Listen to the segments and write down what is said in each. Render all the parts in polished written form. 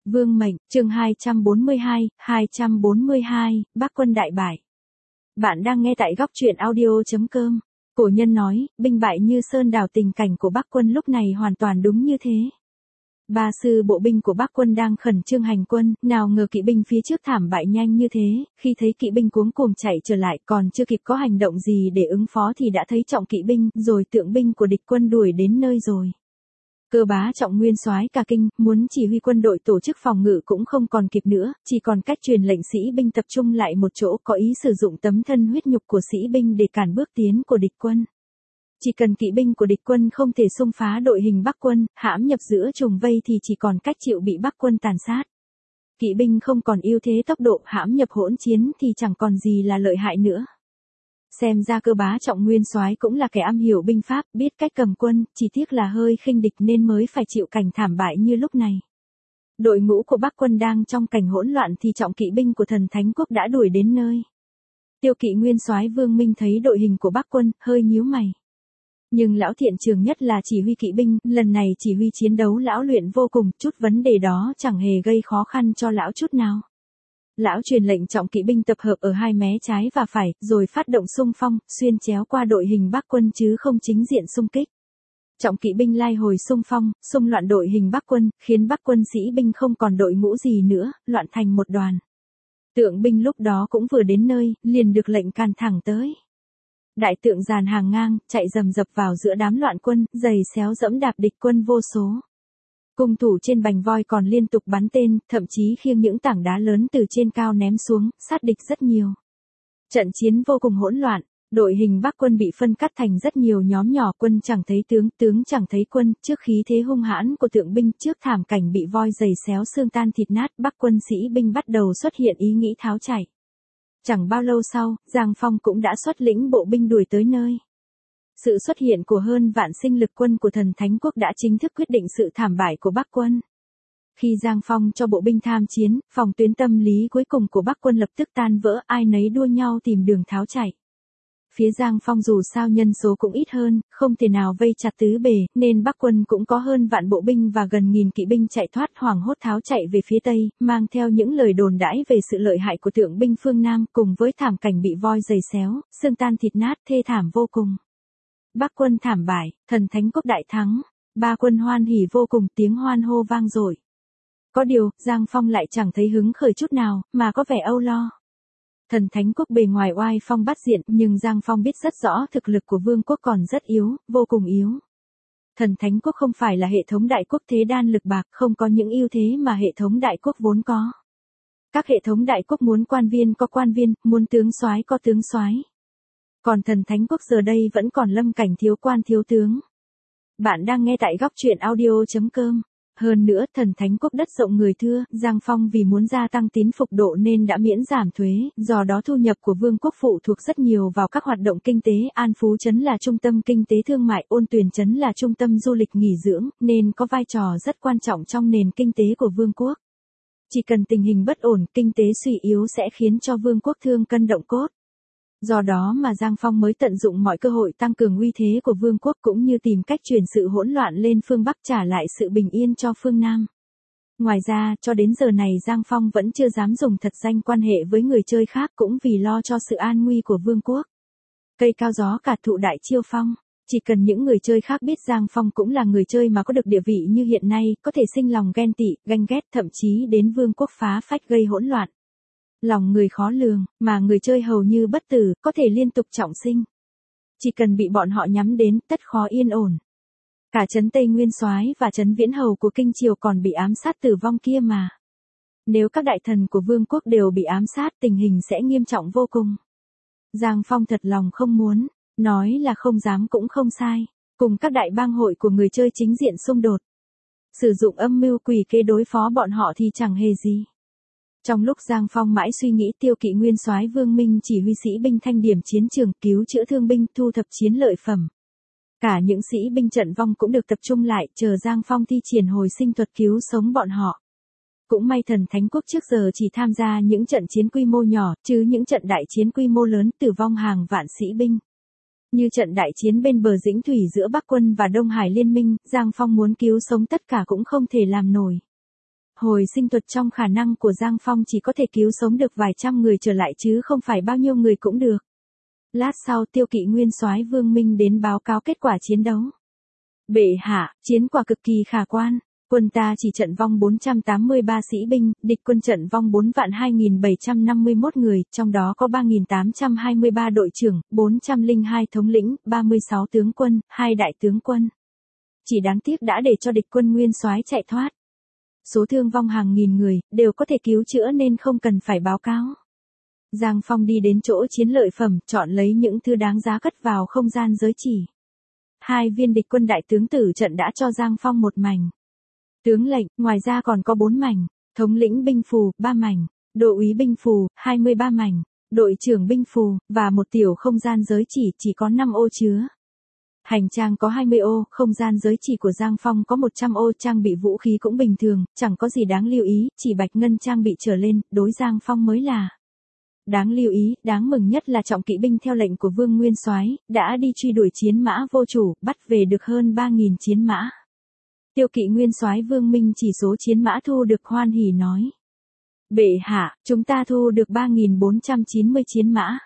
Vương mệnh, chương 242, Bắc quân đại bại. Bạn đang nghe tại góc truyện audio.com. Cổ nhân nói, binh bại như sơn đảo, tình cảnh của Bắc quân lúc này hoàn toàn đúng như thế. Ba sư bộ binh của Bắc quân đang khẩn trương hành quân, nào ngờ kỵ binh phía trước thảm bại nhanh như thế, khi thấy kỵ binh cuống cuồng chạy trở lại còn chưa kịp có hành động gì để ứng phó thì đã thấy trọng kỵ binh, rồi tượng binh của địch quân đuổi đến nơi rồi. Cơ Bá Trọng nguyên soái cả kinh, muốn chỉ huy quân đội tổ chức phòng ngự cũng không còn kịp nữa, chỉ còn cách truyền lệnh sĩ binh tập trung lại một chỗ, có ý sử dụng tấm thân huyết nhục của sĩ binh để cản bước tiến của địch quân. Chỉ cần kỵ binh của địch quân không thể xông phá đội hình Bắc quân, hãm nhập giữa trùng vây thì chỉ còn cách chịu bị Bắc quân tàn sát. Kỵ binh không còn ưu thế tốc độ, hãm nhập hỗn chiến thì chẳng còn gì là lợi hại nữa. Xem ra Cơ Bá Trọng nguyên soái cũng là kẻ am hiểu binh pháp, biết cách cầm quân, chỉ tiếc là hơi khinh địch nên mới phải chịu cảnh thảm bại như lúc này. Đội ngũ của Bắc quân đang trong cảnh hỗn loạn thì trọng kỵ binh của Thần Thánh Quốc đã đuổi đến nơi. Tiêu Kỵ nguyên soái Vương Minh thấy đội hình của Bắc quân, hơi nhíu mày. Nhưng lão thiện trường nhất là chỉ huy kỵ binh, lần này chỉ huy chiến đấu lão luyện vô cùng, chút vấn đề đó chẳng hề gây khó khăn cho lão chút nào. Lão truyền lệnh trọng kỵ binh tập hợp ở hai mé trái và phải, rồi phát động xung phong, xuyên chéo qua đội hình Bắc quân chứ không chính diện xung kích. Trọng kỵ binh lai hồi xung phong, xung loạn đội hình Bắc quân, khiến Bắc quân sĩ binh không còn đội ngũ gì nữa, loạn thành một đoàn. Tượng binh lúc đó cũng vừa đến nơi, liền được lệnh can thẳng tới. Đại tượng dàn hàng ngang, chạy rầm rập vào giữa đám loạn quân, giày xéo dẫm đạp địch quân vô số. Cung thủ trên bành voi còn liên tục bắn tên, thậm chí khiêng những tảng đá lớn từ trên cao ném xuống, sát địch rất nhiều. Trận chiến vô cùng hỗn loạn, đội hình Bắc quân bị phân cắt thành rất nhiều nhóm nhỏ, quân chẳng thấy tướng, tướng chẳng thấy quân, trước khí thế hung hãn của tượng binh, trước thảm cảnh bị voi giày xéo xương tan thịt nát, Bắc quân sĩ binh bắt đầu xuất hiện ý nghĩ tháo chạy. Chẳng bao lâu sau, Giang Phong cũng đã xuất lĩnh bộ binh đuổi tới nơi. Sự xuất hiện của hơn vạn sinh lực quân của Thần Thánh Quốc đã chính thức quyết định sự thảm bại của Bắc quân. Khi Giang Phong cho bộ binh tham chiến, phòng tuyến tâm lý cuối cùng của Bắc quân lập tức tan vỡ, ai nấy đua nhau tìm đường tháo chạy. Phía Giang Phong dù sao nhân số cũng ít hơn, không thể nào vây chặt tứ bề, nên Bắc quân cũng có hơn vạn bộ binh và gần nghìn kỵ binh chạy thoát hoảng hốt tháo chạy về phía Tây, mang theo những lời đồn đãi về sự lợi hại của tượng binh phương Nam, cùng với thảm cảnh bị voi giày xéo, xương tan thịt nát, thê thảm vô cùng. Bắc quân thảm bại, Thần Thánh Quốc đại thắng, ba quân hoan hỉ vô cùng, tiếng hoan hô vang dội. Có điều, Giang Phong lại chẳng thấy hứng khởi chút nào, mà có vẻ âu lo. Thần Thánh Quốc bề ngoài oai phong bát diện, nhưng Giang Phong biết rất rõ thực lực của vương quốc còn rất yếu, vô cùng yếu. Thần Thánh Quốc không phải là hệ thống đại quốc thế đan lực bạc, không có những ưu thế mà hệ thống đại quốc vốn có. Các hệ thống đại quốc muốn quan viên có quan viên, muốn tướng soái có tướng soái. Còn Thần Thánh Quốc giờ đây vẫn còn lâm cảnh thiếu quan thiếu tướng. Bạn đang nghe tại góc truyện audio.com. Hơn nữa, Thần Thánh Quốc đất rộng người thưa, Giang Phong vì muốn gia tăng tín phục độ nên đã miễn giảm thuế, do đó thu nhập của vương quốc phụ thuộc rất nhiều vào các hoạt động kinh tế. An Phú Trấn là trung tâm kinh tế thương mại, Ôn Tuyền Trấn là trung tâm du lịch nghỉ dưỡng, nên có vai trò rất quan trọng trong nền kinh tế của vương quốc. Chỉ cần tình hình bất ổn, kinh tế suy yếu sẽ khiến cho vương quốc thương cân động cốt. Do đó mà Giang Phong mới tận dụng mọi cơ hội tăng cường uy thế của vương quốc, cũng như tìm cách chuyển sự hỗn loạn lên phương Bắc, trả lại sự bình yên cho phương Nam. Ngoài ra, cho đến giờ này Giang Phong vẫn chưa dám dùng thật danh quan hệ với người chơi khác, cũng vì lo cho sự an nguy của vương quốc. Cây cao gió cả thụ đại chiêu phong. Chỉ cần những người chơi khác biết Giang Phong cũng là người chơi mà có được địa vị như hiện nay, có thể sinh lòng ghen tị, ganh ghét, thậm chí đến vương quốc phá phách gây hỗn loạn. Lòng người khó lường, mà người chơi hầu như bất tử, có thể liên tục trọng sinh. Chỉ cần bị bọn họ nhắm đến, tất khó yên ổn. Cả trấn Tây Nguyên Soái và trấn Viễn Hầu của Kinh Triều còn bị ám sát tử vong kia mà. Nếu các đại thần của vương quốc đều bị ám sát, tình hình sẽ nghiêm trọng vô cùng. Giang Phong thật lòng không muốn, nói là không dám cũng không sai, cùng các đại bang hội của người chơi chính diện xung đột. Sử dụng âm mưu quỷ kế đối phó bọn họ thì chẳng hề gì. Trong lúc Giang Phong mãi suy nghĩ, Tiêu Kỵ nguyên soái Vương Minh chỉ huy sĩ binh thanh điểm chiến trường, cứu chữa thương binh, thu thập chiến lợi phẩm. Cả những sĩ binh trận vong cũng được tập trung lại, chờ Giang Phong thi triển hồi sinh thuật cứu sống bọn họ. Cũng may Thần Thánh Quốc trước giờ chỉ tham gia những trận chiến quy mô nhỏ, chứ những trận đại chiến quy mô lớn tử vong hàng vạn sĩ binh. Như trận đại chiến bên bờ Dĩnh Thủy giữa Bắc quân và Đông Hải Liên minh, Giang Phong muốn cứu sống tất cả cũng không thể làm nổi. Hồi sinh thuật trong khả năng của Giang Phong chỉ có thể cứu sống được vài trăm người trở lại chứ không phải bao nhiêu người cũng được. Lát sau Tiêu Kỵ Nguyên Soái Vương Minh đến báo cáo kết quả chiến đấu. Bệ hạ, chiến quả cực kỳ khả quan. Quân ta chỉ trận vong 483 sĩ binh, địch quân trận vong 4.2751 người, trong đó có 3.823 đội trưởng, 402 thống lĩnh, 36 tướng quân, 2 đại tướng quân. Chỉ đáng tiếc đã để cho địch quân Nguyên Soái chạy thoát. Số thương vong hàng nghìn người, đều có thể cứu chữa nên không cần phải báo cáo. Giang Phong đi đến chỗ chiến lợi phẩm, chọn lấy những thứ đáng giá cất vào không gian giới chỉ. 2 viên địch quân đại tướng tử trận đã cho Giang Phong 1 mảnh. Tướng lệnh, ngoài ra còn có 4 mảnh. Thống lĩnh binh phù, 3 mảnh. Đội úy binh phù, 23 mảnh. Đội trưởng binh phù, và một tiểu không gian giới chỉ có 5 ô chứa. Hành trang có 20 ô, không gian giới chỉ của Giang Phong có 100 ô, trang bị vũ khí cũng bình thường, chẳng có gì đáng lưu ý, chỉ bạch ngân trang bị trở lên, đối Giang Phong mới là. Đáng lưu ý, đáng mừng nhất là trọng kỵ binh theo lệnh của Vương Nguyên Soái đã đi truy đuổi chiến mã vô chủ, bắt về được hơn 3.000 chiến mã. Tiêu Kỵ Nguyên Soái Vương Minh chỉ số chiến mã thu được hoan hỉ nói. Bệ hạ, chúng ta thu được 3.490 chiến mã.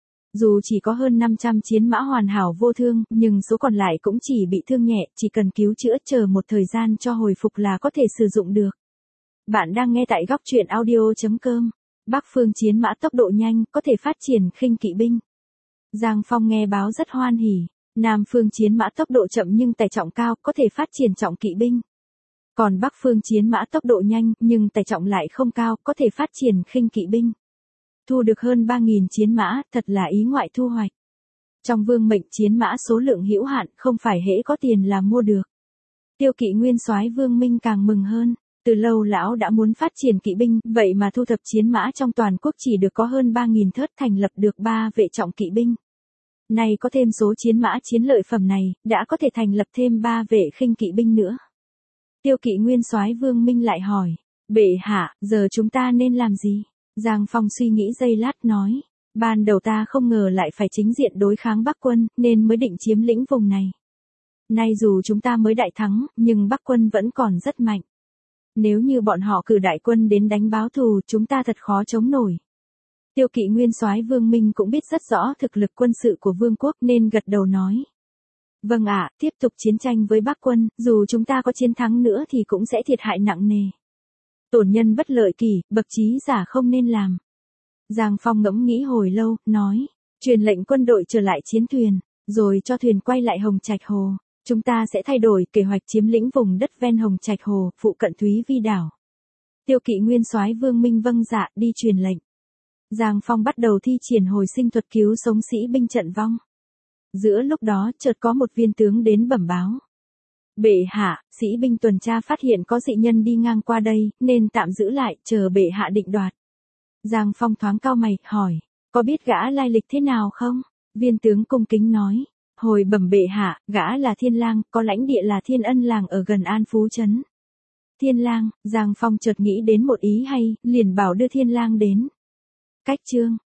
Dù chỉ có hơn 500 chiến mã hoàn hảo vô thương, nhưng số còn lại cũng chỉ bị thương nhẹ, chỉ cần cứu chữa chờ một thời gian cho hồi phục là có thể sử dụng được. Bạn đang nghe tại góc truyện audio.com. Bắc phương chiến mã tốc độ nhanh, có thể phát triển khinh kỵ binh. Giang Phong nghe báo rất hoan hỉ. Nam phương chiến mã tốc độ chậm nhưng tải trọng cao, có thể phát triển trọng kỵ binh. Còn Bắc phương chiến mã tốc độ nhanh, nhưng tải trọng lại không cao, có thể phát triển khinh kỵ binh. Thu được hơn 3.000 chiến mã, thật là ý ngoại thu hoạch. Trong vương mệnh chiến mã số lượng hữu hạn, không phải hễ có tiền là mua được. Tiêu Kỵ Nguyên Soái Vương Minh càng mừng hơn. Từ lâu lão đã muốn phát triển kỵ binh, vậy mà thu thập chiến mã trong toàn quốc chỉ được có hơn 3.000 thớt, thành lập được 3 vệ trọng kỵ binh. Nay có thêm số chiến mã chiến lợi phẩm này, đã có thể thành lập thêm 3 vệ khinh kỵ binh nữa. Tiêu Kỵ Nguyên Soái Vương Minh lại hỏi, bệ hạ, giờ chúng ta nên làm gì? Giang Phong suy nghĩ giây lát nói, ban đầu ta không ngờ lại phải chính diện đối kháng Bắc quân, nên mới định chiếm lĩnh vùng này. Nay dù chúng ta mới đại thắng, nhưng Bắc quân vẫn còn rất mạnh. Nếu như bọn họ cử đại quân đến đánh báo thù, chúng ta thật khó chống nổi. Tiêu Kỵ Nguyên Soái Vương Minh cũng biết rất rõ thực lực quân sự của vương quốc nên gật đầu nói. Vâng ạ, tiếp tục chiến tranh với Bắc quân, dù chúng ta có chiến thắng nữa thì cũng sẽ thiệt hại nặng nề. Tổn nhân bất lợi kỷ, bậc trí giả không nên làm. Giang Phong ngẫm nghĩ hồi lâu, nói, truyền lệnh quân đội trở lại chiến thuyền, rồi cho thuyền quay lại Hồng Trạch Hồ. Chúng ta sẽ thay đổi kế hoạch chiếm lĩnh vùng đất ven Hồng Trạch Hồ, phụ cận Thúy Vi đảo. Tiêu Kỵ Nguyên Soái Vương Minh vâng dạ, đi truyền lệnh. Giang Phong bắt đầu thi triển hồi sinh thuật cứu sống sĩ binh trận vong. Giữa lúc đó, chợt có một viên tướng đến bẩm báo. Bệ hạ, sĩ binh tuần tra phát hiện có dị nhân đi ngang qua đây, nên tạm giữ lại, chờ bệ hạ định đoạt. Giang Phong thoáng cau mày, hỏi, có biết gã lai lịch thế nào không? Viên tướng cung kính nói, hồi bẩm bệ hạ, gã là Thiên Lang, có lãnh địa là Thiên Ân Làng ở gần An Phú Trấn. Thiên Lang, Giang Phong chợt nghĩ đến một ý hay, liền bảo đưa Thiên Lang đến. Cách chương